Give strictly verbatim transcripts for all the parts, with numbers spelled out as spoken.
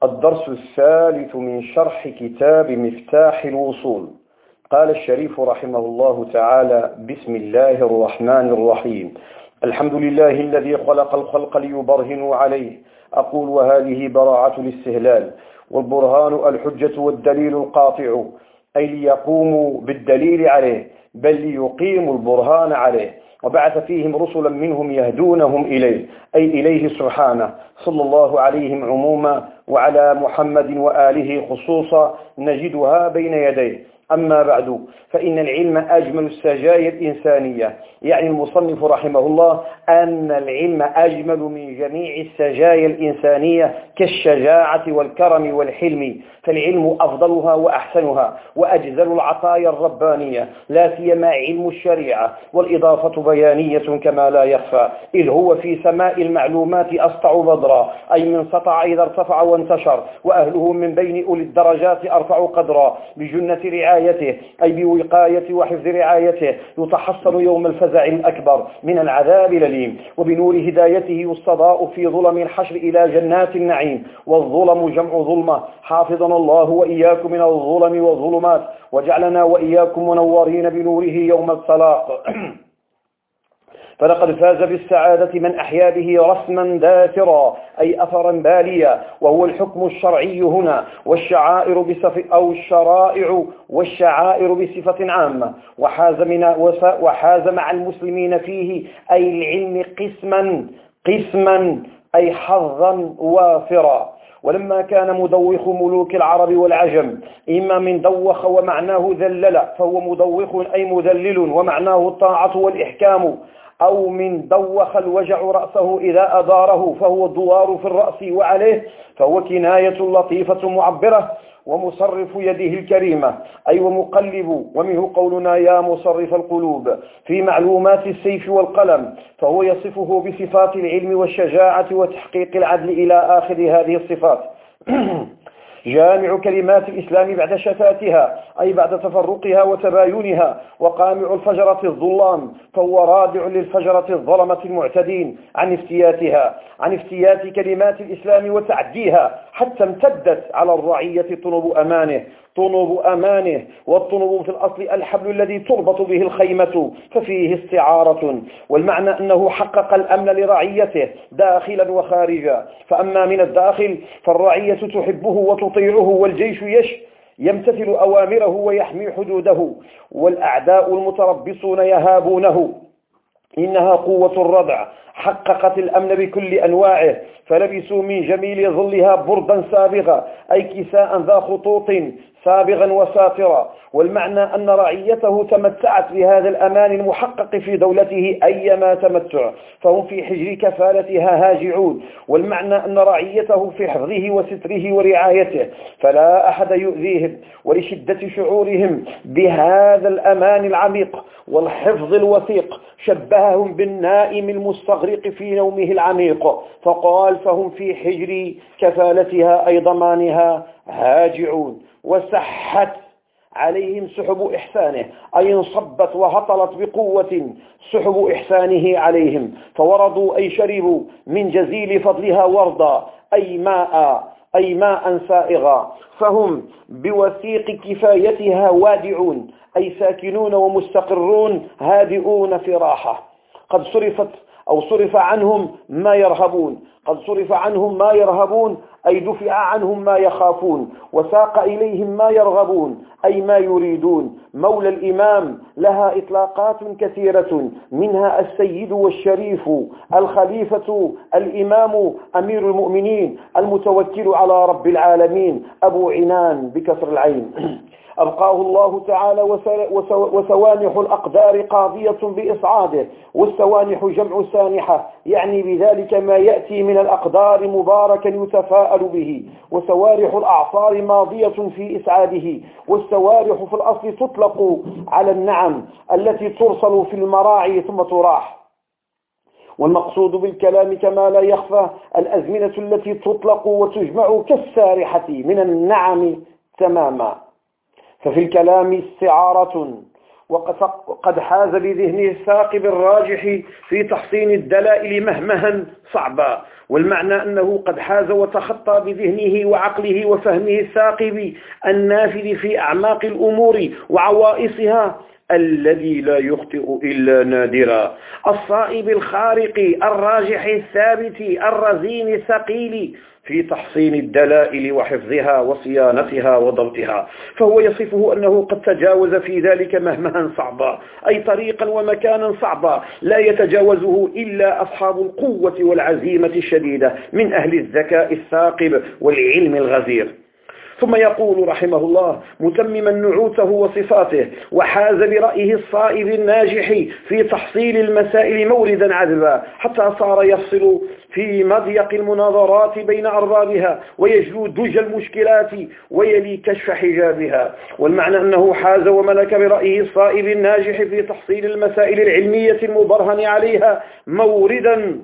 الدرس الثالث من شرح كتاب مفتاح الوصول. قال الشريف رحمه الله تعالى: بسم الله الرحمن الرحيم. الحمد لله الذي خلق الخلق ليبرهنوا عليه. أقول وهذه براعة الاستهلال، والبرهان الحجة والدليل القاطع، أي ليقوموا بالدليل عليه بل ليقيموا البرهان عليه. وبعث فيهم رسلا منهم يهدونهم إليه، أي إليه سبحانه، صلى الله عليهم عموما وعلى محمد وآله خصوصا نجدها بين يديه. أما بعد، فإن العلم أجمل السجايا الإنسانية. يعني المصنف رحمه الله أن العلم أجمل من جميع السجايا الإنسانية كالشجاعة والكرم والحلم، فالعلم أفضلها وأحسنها وأجزل العطايا الربانية، لا سيما علم الشريعة، والإضافة بيانية كما لا يخفى، إذ هو في سماء المعلومات أسطع بدرا، أي من سطع إذا ارتفع وانتشر، وأهله من بين أولي الدرجات أرفع قدرا، بجنة رعايته، أي بوقاية وحفظ رعايته، يتحصن يوم الفزع الأكبر من العذاب الأليم، وبنور هدايته يصطداء في ظلم الحشر إلى جنات النعيم. والظلم جمع ظلمة، حافظنا الله وإياكم من الظلم والظلمات، وجعلنا وإياكم منورين بنوره يوم الطلاق. فلقد فاز بالسعادة من أحيا به رسما داثرا، أي أثرا باليا، وهو الحكم الشرعي هنا، والشعائر بصف أو الشرائع والشعائر بصفة عامة، وحاز, من وحاز مع المسلمين فيه، أي العلم قسما قسما أي حظا وافرا. ولما كان مدوخ ملوك العرب والعجم إما من دوخ ومعناه ذلل فهو مدوخ أي مذلل ومعناه الطاعة والإحكام، أو من دوخ الوجع رأسه إذا أداره فهو الدوار في الرأس وعليه، فهو كناية لطيفة معبرة. ومصرف يده الكريمة أي ومقلب، ومنه قولنا يا مصرف القلوب في معلومات السيف والقلم، فهو يصفه بصفات العلم والشجاعة وتحقيق العدل إلى آخر هذه الصفات. جامع كلمات الإسلام بعد شتاتها، أي بعد تفرقها وتباينها، وقامع الفجرة الظلام، فهو رادع للفجرة الظلمة المعتدين عن افتياتها عن افتيات كلمات الإسلام وتعديها، حتى امتدت على الرعية طنب أمانه طنب أمانه والطنب في الأصل الحبل الذي تربط به الخيمة، ففيه استعارة، والمعنى أنه حقق الأمن لرعيته داخلا وخارجا. فأما من الداخل فالرعية تحبه وتطيعه، والجيش يش يمتثل أوامره ويحمي حدوده، والأعداء المتربصون يهابونه. إنها قوة الردع حققت الأمن بكل أنواعه، فلبسوا من جميل ظلها بردا سابغا، أي كساء ذا خطوط سابغا وساترا. والمعنى أن رعيته تمتعت بهذا الأمان المحقق في دولته أيما تمتع، فهم في حجر كفالتها هاجعون. والمعنى أن رعيته في حفظه وستره ورعايته، فلا أحد يؤذيهم، ولشدة شعورهم بهذا الأمان العميق والحفظ الوثيق شبههم بالنائم المستغرق في نومه العميق، فقال فهم في حجر كفالتها أي ضمانها هاجعون. وسحت عليهم سحب إحسانه، أي انصبت وهطلت بقوة سحب إحسانه عليهم، فوردوا أي شربوا من جزيل فضلها وردا، أي ماء أي ماء سائغا، فهم بوثيق كفايتها وادعون، أي ساكنون ومستقرون هادئون في راحة. قد صرفت أو صرف عنهم ما يرهبون قد صرف عنهم ما يرهبون أي دفع عنهم ما يخافون، وساق إليهم ما يرغبون أي ما يريدون. مولى الإمام لها إطلاقات كثيرة، منها السيد والشريف، الخليفة، الإمام، أمير المؤمنين، المتوكل على رب العالمين، أبو عنان بكسر العين. أبقاه الله تعالى، وسوانح الأقدار قاضية بإصعاده، والسوانح جمع سانحة، يعني بذلك ما يأتي من الأقدار مباركا يتفاءل به. وسوارح الأعصار ماضية في إسعاده، والسوارح في الأصل تطلق على النعم التي ترسل في المراعي ثم تراح. والمقصود بالكلام كما لا يخفى الأزمنة التي تطلق وتجمع كالسارحة من النعم تماما. ففي الكلام استعارة، وقد حاز بذهنه الثاقب الراجح في تحصين الدلائل مهمها صعبا، والمعنى أنه قد حاز وتخطى بذهنه وعقله وفهمه الثاقب النافذ في أعماق الأمور وعوائصها الذي لا يخطئ إلا نادرا، الصائب الخارق الراجح الثابت الرزين الثقيل في تحصين الدلائل وحفظها وصيانتها وضبطها. فهو يصفه أنه قد تجاوز في ذلك مهمها صعبا، أي طريقا ومكانا صعبا لا يتجاوزه إلا أصحاب القوة والعزيمة الشديدة من أهل الذكاء الثاقب والعلم الغزير. ثم يقول رحمه الله متمما نعوته وصفاته: وحاز برأيه الصائب الناجح في تحصيل المسائل موردا عذبا، حتى صار يفصل في مضيق المناظرات بين أربابها ويجلو دج المشكلات ويلي كشف حجابها. والمعنى أنه حاز وملك برأيه الصائب الناجح في تحصيل المسائل العلمية المبرهن عليها موردا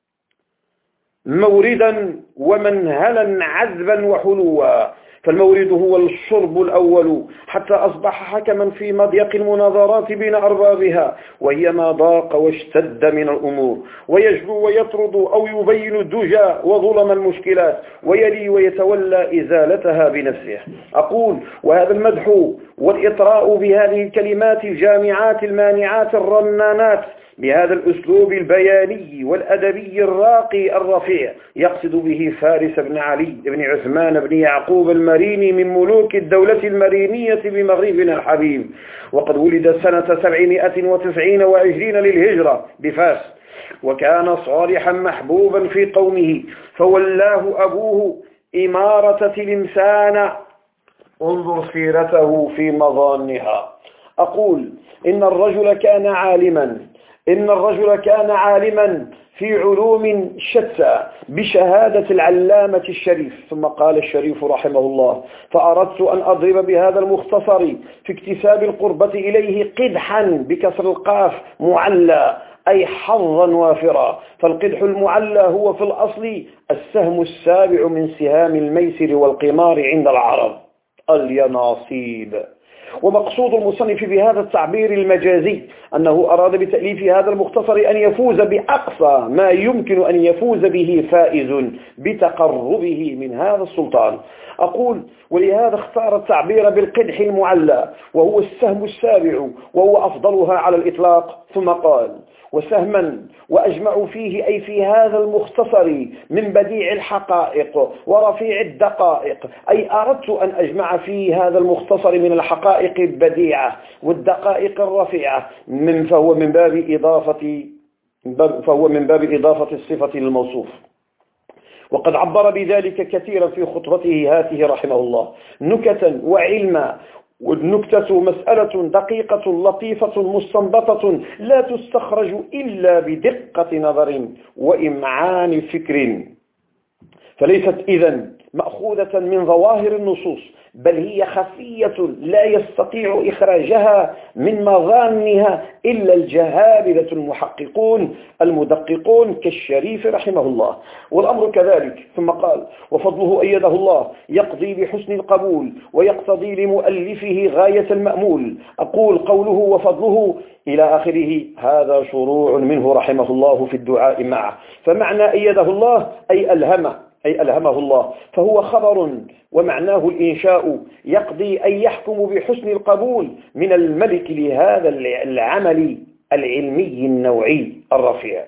موردا ومنهلا عذبا وحلوا. فالمورد هو الشرب الأول، حتى أصبح حكما في مضيق المناظرات بين أربابها، وهي ما ضاق واشتد من الأمور، ويجلو ويطرد أو يبين الدجى وظلم المشكلات، ويلي ويتولى إزالتها بنفسه. أقول: وهذا المدح والإطراء بهذه الكلمات الجامعات المانعات الرنانات بهذا الأسلوب البياني والأدبي الراقي الرفيع يقصد به فارس بن علي بن عثمان بن يعقوب المريني من ملوك الدولة المرينية بمغربنا الحبيب، وقد ولد سنة سبعمائة وتسعين وعشرين للهجرة بفاس، وكان صالحا محبوبا في قومه، فولاه أبوه إمارة تلمسان. انظر سيرته في مظانها. أقول: إن الرجل كان عالما إن الرجل كان عالما في علوم شتى بشهادة العلامة الشريف. ثم قال الشريف رحمه الله: فأردت أن أضرب بهذا المختصر في اكتساب القربة إليه قدحا بكسر القاف معلى، أي حظا وافرا. فالقدح المعلى هو في الأصل السهم السابع من سهام الميسر والقمار عند العرب، اليناصيب. ومقصود المصنف بهذا التعبير المجازي أنه أراد بتأليف هذا المختصر أن يفوز بأقصى ما يمكن أن يفوز به فائز بتقربه من هذا السلطان. أقول: ولهذا اختار التعبير بالقدح المعلى، وهو السهم السابع، وهو أفضلها على الإطلاق. ثم قال: وسهما وأجمع فيه، أي في هذا المختصر، من بديع الحقائق ورفيع الدقائق، أي أردت أن أجمع في هذا المختصر من الحقائق البديعة والدقائق الرفيعة، من فهو من باب إضافة فهو من باب إضافة الصفة للموصوف. وقد عبر بذلك كثيرا في خطبته هاته رحمه الله نكتا وعلما. والنكتة مسألة دقيقة لطيفة مستنبطة لا تستخرج إلا بدقة نظر وإمعان فكر، فليست إذن مأخوذة من ظواهر النصوص، بل هي خفية لا يستطيع إخراجها من مظانها إلا الجهابذة المحققون المدققون كالشريف رحمه الله، والأمر كذلك. ثم قال: وفضله أيده الله يقضي بحسن القبول ويقتضي لمؤلفه غاية المأمول. أقول: قوله وفضله إلى آخره هذا شروع منه رحمه الله في الدعاء معه. فمعنى أيده الله أي ألهمه أي ألهمه الله، فهو خبر ومعناه الإنشاء، يقضي أي يحكم بحسن القبول من الملك لهذا العمل العلمي النوعي الرفيع.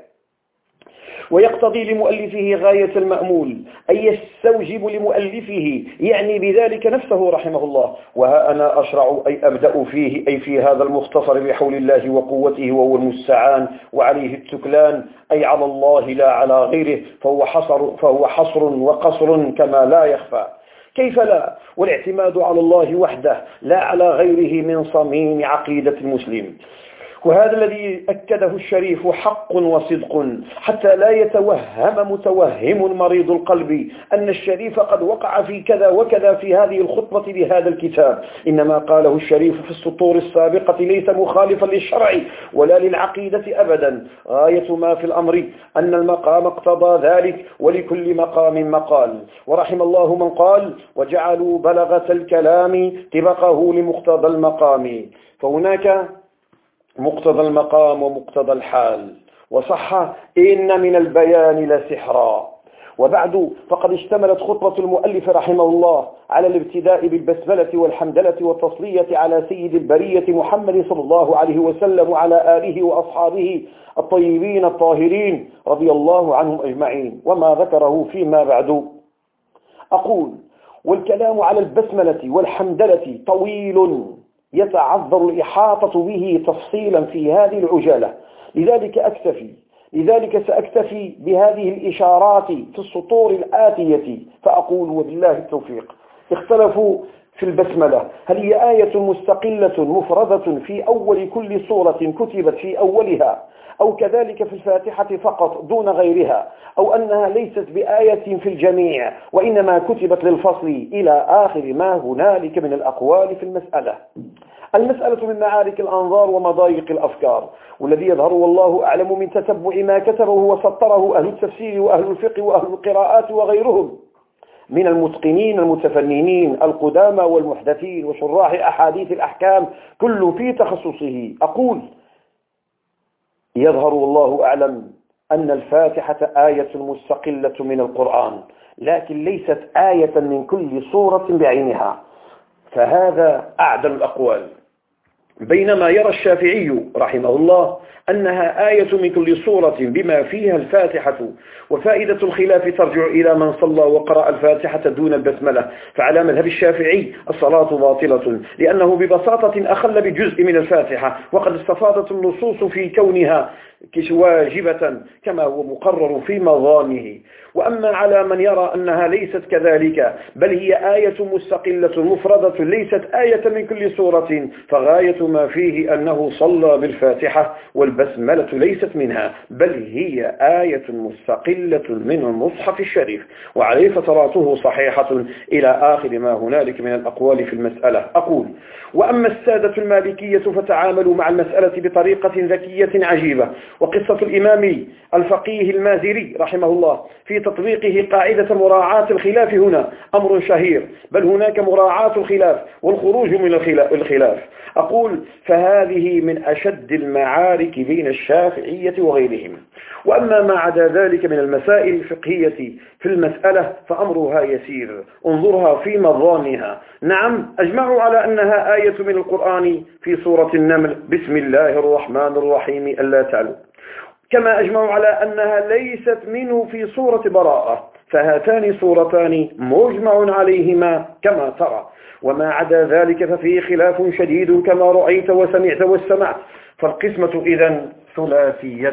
ويقتضي لمؤلفه غاية المأمول، أي يستوجب لمؤلفه، يعني بذلك نفسه رحمه الله. وها أنا أشرع أي أبدأ فيه، أي في هذا المختصر، بحول الله وقوته، وهو المستعان وعليه التكلان، أي على الله لا على غيره، فهو حصر, فهو حصر وقصر كما لا يخفى. كيف لا؟ والاعتماد على الله وحده لا على غيره من صميم عقيدة المسلم. وهذا الذي أكده الشريف حق وصدق، حتى لا يتوهم متوهم مريض القلب أن الشريف قد وقع في كذا وكذا في هذه الخطبة لهذا الكتاب. إنما قاله الشريف في السطور السابقة ليس مخالفا للشرع ولا للعقيدة أبدا. غاية ما في الأمر أن المقام اقتضى ذلك، ولكل مقام مقال. ورحم الله من قال: وجعلوا بلغة الكلام طبقه لمقتضى المقام. فهناك مقتضى المقام ومقتضى الحال. وصح: إن من البيان لسحرا. وبعد، فقد اشتملت خطبة المؤلف رحمه الله على الابتداء بالبسملة والحمدلة والتصلية على سيد البرية محمد صلى الله عليه وسلم وعلى آله وأصحابه الطيبين الطاهرين رضي الله عنهم أجمعين، وما ذكره فيما بعد. أقول: والكلام على البسملة والحمدلة طويل يتعذر الإحاطة به تفصيلا في هذه العجالة، لذلك أكتفي لذلك سأكتفي بهذه الإشارات في السطور الآتية، فأقول: وبالله التوفيق. اختلفوا في البسملة، هل هي آية مستقلة مفردة في أول كل سورة كتبت في أولها، أو كذلك في الفاتحة فقط دون غيرها، أو أنها ليست بآية في الجميع وإنما كتبت للفصل، إلى آخر ما هنالك من الأقوال في المسألة. المسألة من معارك الأنظار ومضايق الأفكار، والذي يظهر والله أعلم من تتبع ما كتبه وسطره أهل التفسير وأهل الفقه وأهل القراءات وغيرهم من المتقنين المتفننين القدامى والمحدثين وشراح أحاديث الأحكام، كل في تخصصه. أقول: يظهر والله أعلم أن الفاتحة آية مستقلة من القرآن، لكن ليست آية من كل سورة بعينها، فهذا أعدل الأقوال. بينما يرى الشافعي رحمه الله أنها آية من كل سورة بما فيها الفاتحة، وفائدة الخلاف ترجع إلى من صلى وقرأ الفاتحة دون البسملة، فعلى مذهب الشافعي الصلاة باطلة، لأنه ببساطة أخل بجزء من الفاتحة، وقد استفاضت النصوص في كونها واجبة كما هو مقرر في مظانه. وأما على من يرى أنها ليست كذلك، بل هي آية مستقلة مفردة ليست آية من كل سورة، فغاية ما فيه أنه صلى بالفاتحة والبسملة ليست منها، بل هي آية مستقلة من المصحف الشريف، وعليه فتراته صحيحة إلى آخر ما هنالك من الأقوال في المسألة. أقول: وأما السادة المالكية فتعاملوا مع المسألة بطريقة ذكية عجيبة، وقصة الإمام الفقيه المازري رحمه الله في تطبيقه قاعدة مراعاة الخلاف هنا أمر شهير، بل هناك مراعاة الخلاف والخروج من الخلاف. أقول: فهذه من أشد المعارك بين الشافعية وغيرهم. وأما ما عدا ذلك من المسائل الفقهية في المسألة فأمرها يسير، انظرها في مظانها. نعم، أجمعوا على أنها آية من القرآن في سورة النمل: بسم الله الرحمن الرحيم ألا تعلوا، كما أجمعوا على أنها ليست منه في سورة براءة، فهاتان سورتان مجمع عليهما كما ترى. وما عدا ذلك ففيه خلاف شديد كما رأيت وسمعت واستمعت، فالقسمة إذن ثلاثية.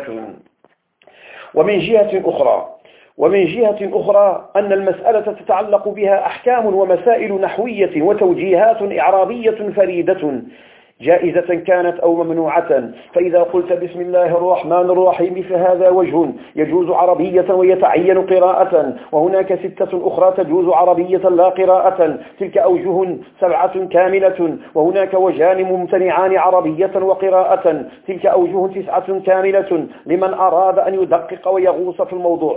ومن جهة أخرى ومن جهة أخرى أن المسألة تتعلق بها أحكام ومسائل نحوية وتوجيهات إعرابية فريدة، جائزة كانت أو ممنوعة. فإذا قلت بسم الله الرحمن الرحيم فهذا وجه يجوز عربية ويتعين قراءة، وهناك ستة أخرى تجوز عربية لا قراءة، تلك أوجه سبعة كاملة. وهناك وجهان ممتنعان عربية وقراءة، تلك أوجه تسعة كاملة لمن أراد أن يدقق ويغوص في الموضوع.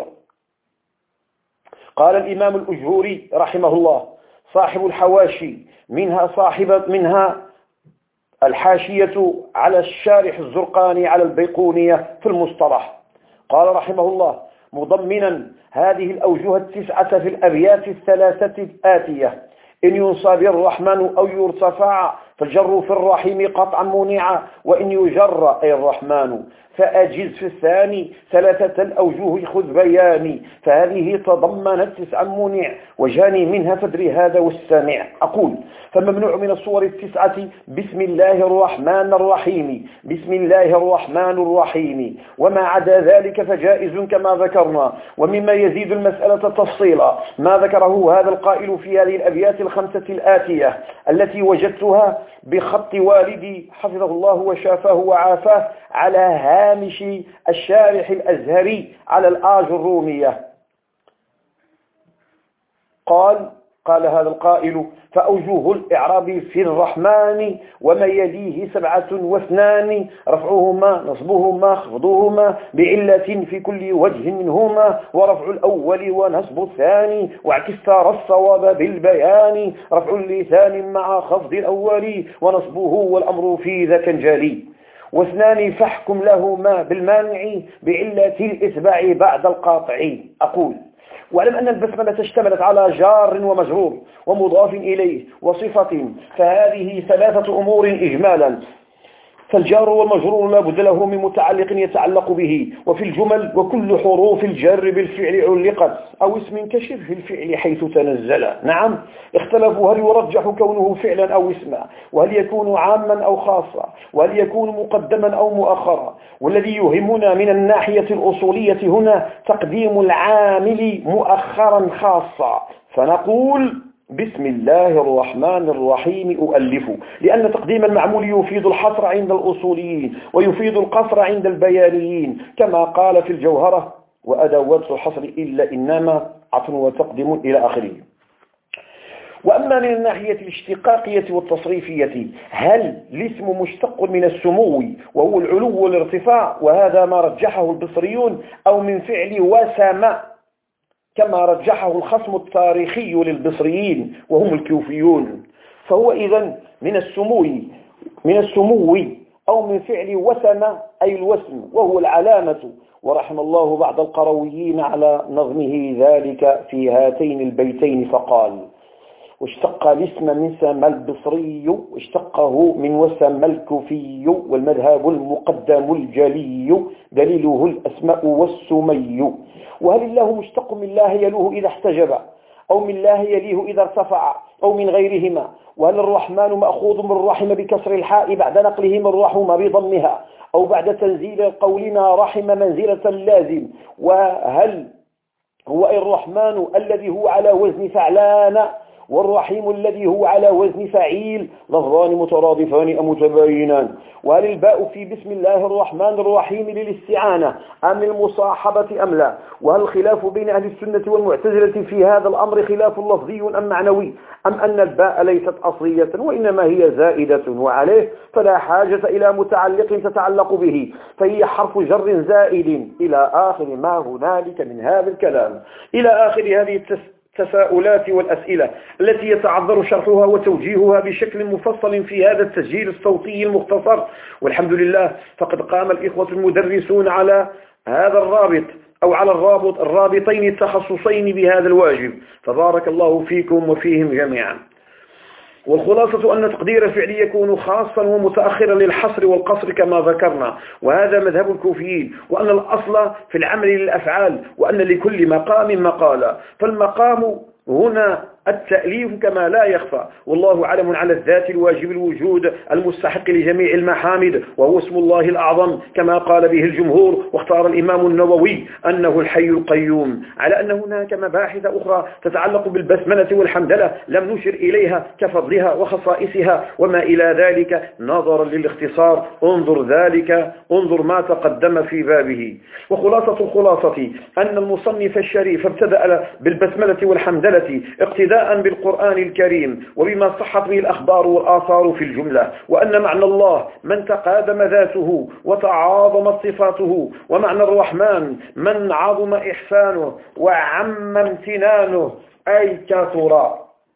قال الإمام الأجهوري رحمه الله صاحب الحواشي، منها صاحبة منها الحاشية على الشارح الزرقاني على البيقونية في المصطلح، قال رحمه الله مضمنا هذه الأوجه التسعة في الأبيات الثلاثة الآتية: إن ينصب الرحمن أو يرتفع فالجر في الرحيم قطعا منع، وإن يجر أي الرحمن فأجز في الثاني ثلاثة الأوجه خذ بياني، فهذه تضمنت تسعا منع وجاني منها فدري هذا والسامع. أقول: فممنوع من الصور التسعة بسم الله الرحمن الرحيم، بسم الله الرحمن الرحيم، وما عدا ذلك فجائز كما ذكرنا. ومما يزيد المسألة تفصيلا ما ذكره هذا القائل في هذه الأبيات الخمسة الآتية التي وجدتها بخط والدي حفظه الله وشافاه وعافاه على هامش الشارح الأزهري على الآج الرومية. قال قال هذا القائل: فأوجه الإعراب في الرحمن وما يليه سبعة واثنان، رفعهما نصبهما خفضهما بعلة في كل وجه منهما، ورفع الأول ونصب الثاني، واعكسار الصواب بالبيان، رفع اللسان مع خفض الأول ونصبه والأمر في ذاك جلي، واثنان فاحكم لهما بالمانع بعلة الإتباع بعد القاطع. أقول: واعلم أن البسملة اشتملت على جار ومجرور ومضاف إليه وصفة، فهذه ثلاثة أمور إجمالا. فالجار والمجرور لا بد له من متعلق يتعلق به، وفي الجمل وكل حروف الجر بالفعل علقت أو اسم كشبه الفعل حيث تنزل. نعم، اختلفوا هل يرجح كونه فعلا أو اسما، وهل يكون عاما أو خاصا، وهل يكون مقدما أو مؤخرا. والذي يهمنا من الناحية الأصولية هنا تقديم العامل مؤخرا خاصا، فنقول بسم الله الرحمن الرحيم أؤلف، لأن تقديم المعمول يفيد الحصر عند الأصوليين ويفيد القصر عند البيانيين، كما قال في الجوهرة: وأدوات الحصر إلا إنما عطف وتقديم إلى آخره. وأما من الناحية الاشتقاقية والتصريفية، هل الاسم مشتق من السمو وهو العلو والارتفاع، وهذا ما رجحه البصريون، أو من فعل وسم كما رجحه الخصم التاريخي للبصريين وهم الكوفيون؟ فهو إذن من السمو من السمو أو من فعل وسم أي الوسم وهو العلامة. ورحم الله بعض القرويين على نظمه ذلك في هاتين البيتين فقال: واشتق الاسم من سم البصري، واشتقه من وسم الكوفي، والمذهب المقدم الجلي دليله الأسماء والسمي. وهل الله مشتق من الله يلوه إذا احتجب، أو من الله يليه إذا ارتفع، أو من غيرهما؟ وهل الرحمن مأخوذ من الرحم بكسر الحاء بعد نقله من رحم بضمها، أو بعد تنزيل قولنا رحم منزلة اللازم؟ وهل هو الرحمن الذي هو على وزن فعلان، والرحيم الذي هو على وزن فعيل، لفظان مترادفان أم متباينان؟ وهل الباء في بسم الله الرحمن الرحيم للاستعانة أم المصاحبة أم لا؟ وهل الخلاف بين أهل السنة والمعتزلة في هذا الأمر خلاف لفظي أم معنوي، أم أن الباء ليست أصلية وإنما هي زائدة، وعليه فلا حاجة إلى متعلق تتعلق به، فهي حرف جر زائد، إلى آخر ما هنالك من هذا الكلام، إلى آخر هذه التسجيل التساؤلات والأسئلة التي يتعذر شرحها وتوجيهها بشكل مفصل في هذا التسجيل الصوتي المختصر. والحمد لله فقد قام الإخوة المدرسون على هذا الرابط أو على الرابط الرابطين التخصصين بهذا الواجب، فبارك الله فيكم وفيهم جميعا. والخلاصة أن تقدير الفعل يكون خاصا ومتأخرا للحصر والقصر كما ذكرنا، وهذا مذهب الكوفيين، وأن الأصل في العمل للأفعال، وأن لكل مقام مقالا، فالمقام هنا التأليف كما لا يخفى، والله علم على الذات الواجب الوجود المستحق لجميع المحامد، وهو اسم الله الأعظم كما قال به الجمهور. واختار الإمام النووي أنه الحي القيوم، على أن هناك مباحث أخرى تتعلق بالبسملة والحمدلة لم نشر إليها كفضلها وخصائصها وما إلى ذلك نظرا للاختصار. انظر ذلك انظر ما تقدم في بابه. وخلاصة الخلاصة أن المصنف الشريف ابتدأ بالبسملة والحمدلة اقتداء بالقرآن الكريم وبما صحت به الأخبار والآثار في الجملة، وأن معنى الله من تقادم ذاته وتعاظمت صفاته، ومعنى الرحمن من عظم إحسانه وعم امتنانه أي كثر،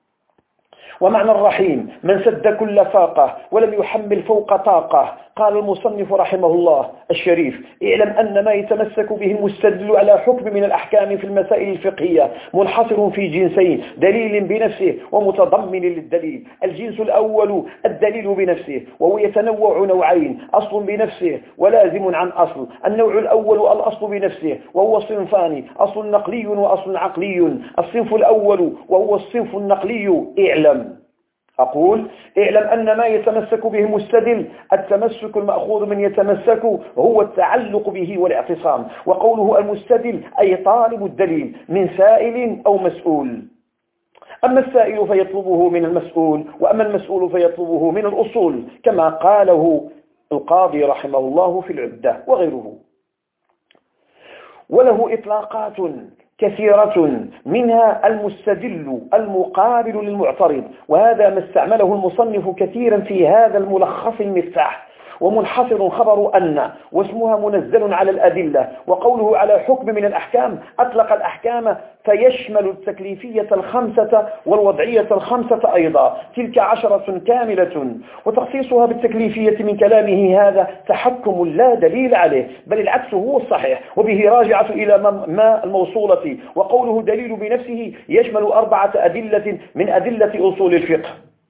ومعنى الرحيم من سد كل فاقة ولم يحمل فوق طاقة. قال المصنف رحمه الله الشريف: اعلم أن ما يتمسك به المستدل على حكم من الأحكام في المسائل الفقهية منحصر في جنسين: دليل بنفسه ومتضمن للدليل. الجنس الأول الدليل بنفسه، وهو يتنوع نوعين: أصل بنفسه ولازم عن أصل. النوع الأول الأصل بنفسه، وهو صنفان: أصل نقلي وأصل عقلي. الصنف الأول وهو الصنف النقلي. اعلم أقول اعلم أن ما يتمسك به المستدل التمسك المأخوذ من يتمسك، وهو التعلق به والاعتصام. وقوله المستدل أي طالب الدليل من سائل أو مسؤول. أما السائل فيطلبه من المسؤول، وأما المسؤول فيطلبه من الأصول، كما قاله القاضي رحمه الله في العدة وغيره. وله إطلاقات كثيرة، منها المستدل المقابل للمعترض، وهذا ما استعمله المصنف كثيرا في هذا الملخص المفتاح. ومنحصر خبر أن، واسمها منزل على الأدلة. وقوله على حكم من الأحكام أطلق الأحكام فيشمل التكليفية الخمسة والوضعية الخمسة أيضا، تلك عشرة كاملة. وتخصيصها بالتكليفية من كلامه هذا تحكم لا دليل عليه، بل العكس هو الصحيح، وبه راجعة إلى ما الموصولة. وقوله دليل بنفسه يشمل أربعة أدلة من أدلة أصول الفقه: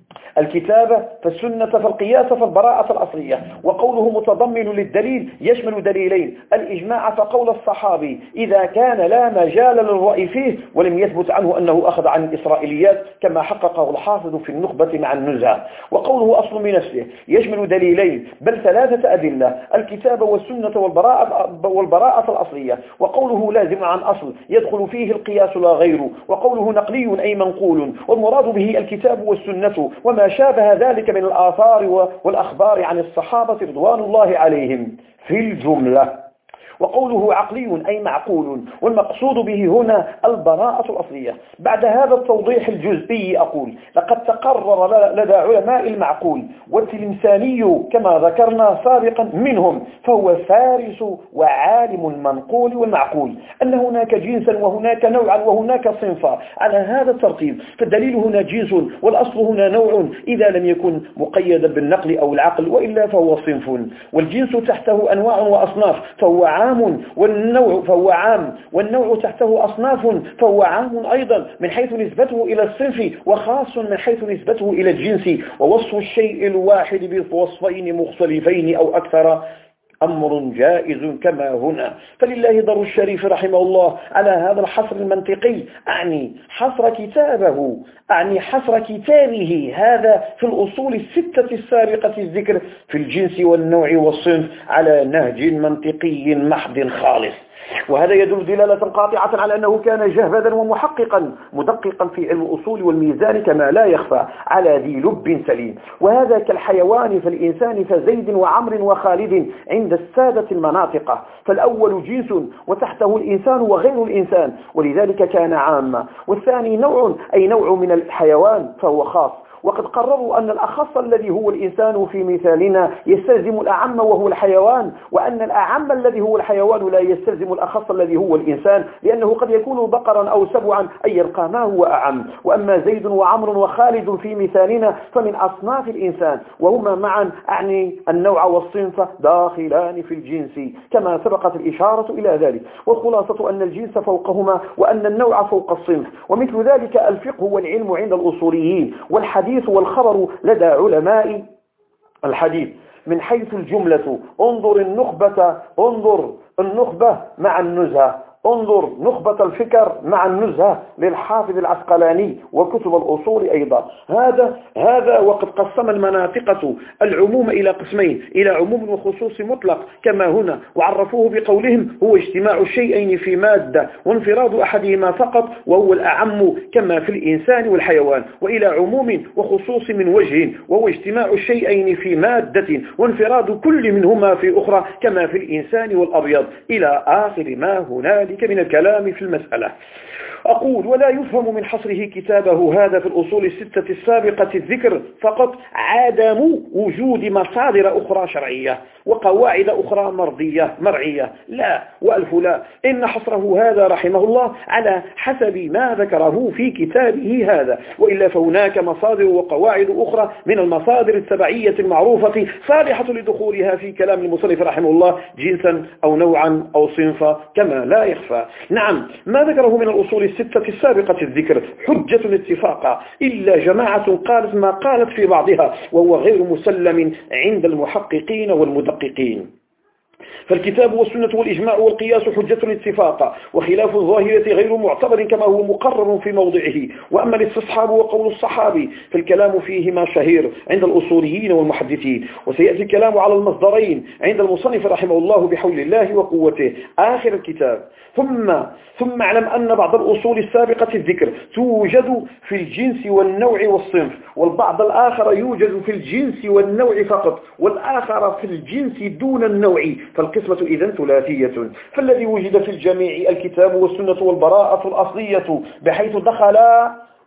الكتابة فالسنة فالقياس فالبراءة الأصلية. وقوله متضمن للدليل يشمل دليلين: الإجماع فقول الصحابي إذا كان لا مجال للرأي فيه ولم يثبت عنه أنه أخذ عن الإسرائيليات كما حققه الحافظ في النخبة مع النزهة. وقوله أصل بنفسه يشمل دليلين بل ثلاثة أدلة: الكتابة والسنة والبراءة, والبراءة الأصلية. وقوله لازم عن أصل يدخل فيه القياس لا غيره. وقوله نقلي أي منقول، والمراد به الكتاب والسنة وما شابه ذلك من الآثار والأخبار عن الصحابة رضوان الله عليهم في الجملة. وقوله عقلي أي معقول، والمقصود به هنا البراءة الأصلية. بعد هذا التوضيح الجزئي أقول: لقد تقرر لدى علماء المعقول والتلمساني كما ذكرنا سابقا منهم، فهو فارس وعالم المنقول والمعقول، أن هناك جنسا وهناك نوعا وهناك صنفا على هذا الترتيب. فالدليل هنا جنس والأصل هنا نوع إذا لم يكن مقيدا بالنقل أو العقل، وإلا فهو صنف. والجنس تحته أنواع وأصناف فهو عام، والنوع فهو عام، والنوع تحته أصناف فهو عام أيضا من حيث نسبته إلى الصنف، وخاص من حيث نسبته إلى الجنس. ووصف الشيء الواحد بوصفين مختلفين أو أكثر أمر جائز كما هنا. فلله در الشريف رحمه الله على هذا الحصر المنطقي، أعني حصر كتابه أعني حصر كتابه هذا في الأصول الستة السابقة الذكر في الجنس والنوع والصنف على نهج منطقي محض خالص. وهذا يدل دلالة قاطعة على أنه كان جهبذا ومحققا مدققا في علم الأصول والميزان كما لا يخفى على ذي لب سليم. وهذا كالحيوان فالإنسان فزيد وعمر وخالد عند السادة المناطق، فالأول جنس وتحته الإنسان وغير الإنسان ولذلك كان عاما، والثاني نوع أي نوع من الحيوان فهو خاص. وقد قرروا أن الأخص الذي هو الإنسان في مثالنا يستلزم الأعم وهو الحيوان، وأن الأعم الذي هو الحيوان لا يستلزم الأخص الذي هو الإنسان، لأنه قد يكون بقرا أو سبعا أي يلقى ما هو أعم. وأما زيد وعمر وخالد في مثالنا فمن أصناف الإنسان، وهما معا أعني النوع والصنف داخلان في الجنس كما سبقت الإشارة إلى ذلك. والخلاصة أن الجنس فوقهما وأن النوع فوق الصنف. ومثل ذلك الفقه والعلم عند الأصوليين، والحديث والخبر لدى علماء الحديث. من حيث الجملة انظر النخبة انظر النخبة مع النزهة، انظر نخبة الفكر مع النزهة للحافظ العسقلاني وكتب الأصول أيضا. هذا هذا وقد قسم المناطقة العموم إلى قسمين، إلى عموم وخصوص مطلق كما هنا، وعرفوه بقولهم هو اجتماع الشيئين في مادة وانفراد أحدهما فقط وهو الأعم كما في الإنسان والحيوان، وإلى عموم وخصوص من وجه وهو اجتماع الشيئين في مادة وانفراد كل منهما في أخرى كما في الإنسان والأبيض، إلى آخر ما هنالك من الكلام في المسألة. أقول: ولا يفهم من حصره كتابه هذا في الأصول الستة السابقة الذكر فقط عدم وجود مصادر أخرى شرعية وقواعد أخرى مرضية مرعية، لا وألف لا، إن حصره هذا رحمه الله على حسب ما ذكره في كتابه هذا، وإلا فهناك مصادر وقواعد أخرى من المصادر التبعية المعروفة صالحة لدخولها في كلام المصنف رحمه الله جنسا أو نوعا أو صنفا كما لا يخفى. نعم، ما ذكره من الأصول الستة السابقة الذكر حجة اتفاقا، إلا جماعة قالت ما قالت في بعضها، وهو غير مسلم عند المحققين والمدققين. فالكتاب والسنة والإجماع والقياس حجة اتفاقا، وخلاف الظاهرة غير معتبر كما هو مقرر في موضعه. وأما الاستصحاب وقول الصحابي فالكلام فيهما شهير عند الأصوليين والمحدثين، وسيأتي الكلام على المصدرين عند المصنف رحمه الله بحول الله وقوته آخر الكتاب. ثم ثم اعلم أن بعض الأصول السابقة الذكر توجد في الجنس والنوع والصنف، والبعض الآخر يوجد في الجنس والنوع فقط، والآخر في الجنس دون النوع، فالقسمة إذن ثلاثية. فالذي وجد في الجميع الكتاب والسنة والبراءة الأصلية بحيث دخل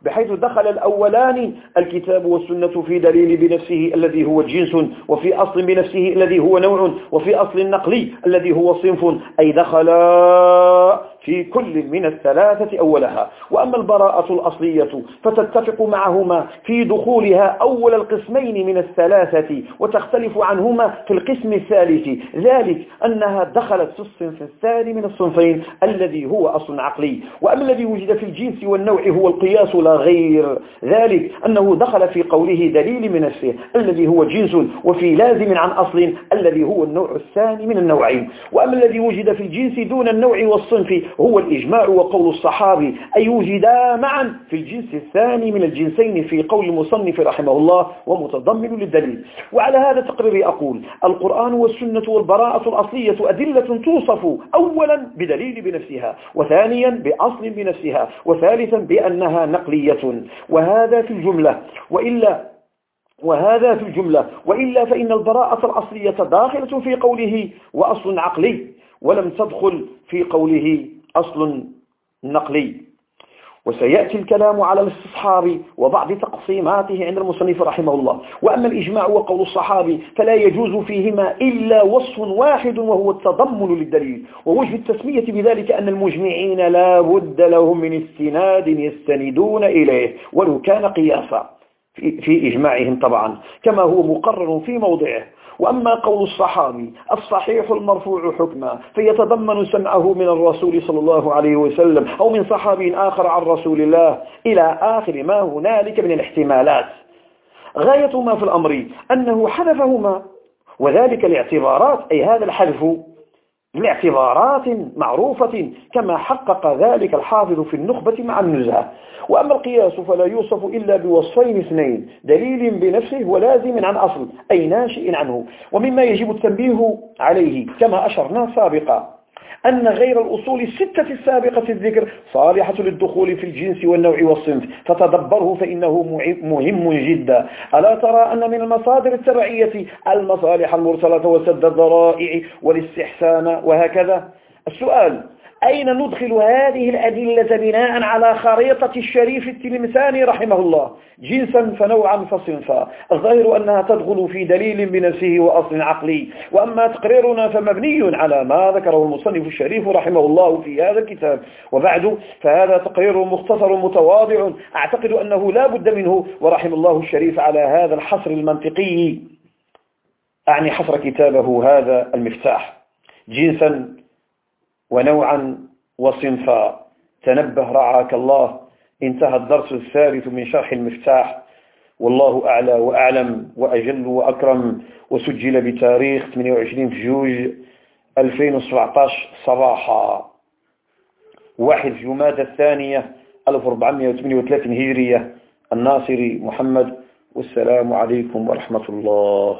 بحيث دخل الأولان الكتاب والسنة في دليل بنفسه الذي هو جنس، وفي أصل بنفسه الذي هو نوع، وفي أصل النقلي الذي هو صنف، أي دخل في كل من الثلاثة أولها. وأما البراءة الأصلية فتتفق معهما في دخولها أول القسمين من الثلاثة، وتختلف عنهما في القسم الثالث، ذلك أنها دخلت في الصنف الثاني من الصنفين الذي هو أصل عقلي. وأما الذي وجد في الجنس والنوع هو القياس لا غير، ذلك أنه دخل في قوله دليل من نفسه الذي هو جنس، وفي لازم عن أصل الذي هو النوع الثاني من النوعين. وأما الذي وجد في الجنس دون النوع والصنف هو الإجماع وقول الصحابي، أي وجدا معا في الجنس الثاني من الجنسين في قول المصنف رحمه الله ومتضمن للدليل. وعلى هذا التقرير أقول القرآن والسنة والبراءة الأصلية أدلة توصف أولا بدليل بنفسها، وثانيا بأصل بنفسها، وثالثا بأنها نقلية. وهذا في الجملة، وإلا وهذا في الجملة وإلا فإن البراءة الأصلية داخلة في قوله وأصل عقلي، ولم تدخل في قوله أصل نقلي. وسيأتي الكلام على الاستصحاب وبعض تقسيماته عند المصنف رحمه الله. وأما الإجماع وقول الصحابي فلا يجوز فيهما إلا وصف واحد وهو التضمن للدليل. ووجه التسمية بذلك أن المجمعين لا بد لهم من استناد يستندون إليه ولو كان قياسا في, في إجماعهم طبعا، كما هو مقرر في موضعه. وأما قول الصحابي الصحيح المرفوع حكما فيتضمن سمعه من الرسول صلى الله عليه وسلم أو من صحابي آخر عن رسول الله إلى آخر ما هنالك من الاحتمالات. غاية ما في الأمر أنه حذفهما، وذلك لاعتبارات، أي هذا الحذف لاعتبارات معروفة كما حقق ذلك الحافظ في النخبة مع النزهة. وأما القياس فلا يوصف إلا بوصفين اثنين، دليل بنفسه ولازم عن أصل أي ناشئ عنه. ومما يجب التنبيه عليه كما أشرنا سابقا أن غير الأصول الستة السابقة الذكر صالحة للدخول في الجنس والنوع والصنف، فتدبره فإنه مهم جدا. ألا ترى أن من المصادر التبعية المصالح المرسلة وسد الذرائع والاستحسان وهكذا؟ السؤال: أين ندخل هذه الأدلة بناء على خريطة الشريف التلمساني رحمه الله جنسا فنوعا فصنفا؟ الظاهر أنها تدخل في دليل بنفسه وأصل عقلي. وأما تقريرنا فمبني على ما ذكره المصنف الشريف رحمه الله في هذا الكتاب. وبعد فهذا تقرير مختصر متواضع أعتقد أنه لا بد منه، ورحم الله الشريف على هذا الحصر المنطقي، أعني حصر كتابه هذا المفتاح جنسا ونوعا وصنفا. تنبه رعاك الله. انتهى الدرس الثالث من شرح المفتاح، والله أعلى وأعلم وأجل وأكرم، وسجل بتاريخ ثمانية وعشرين فجوج ألفين وسبعة عشر صباحا واحد جمادى الثانية ألف وأربعمائة وثمانية وثلاثين هجرية. الناصري محمد، والسلام عليكم ورحمة الله.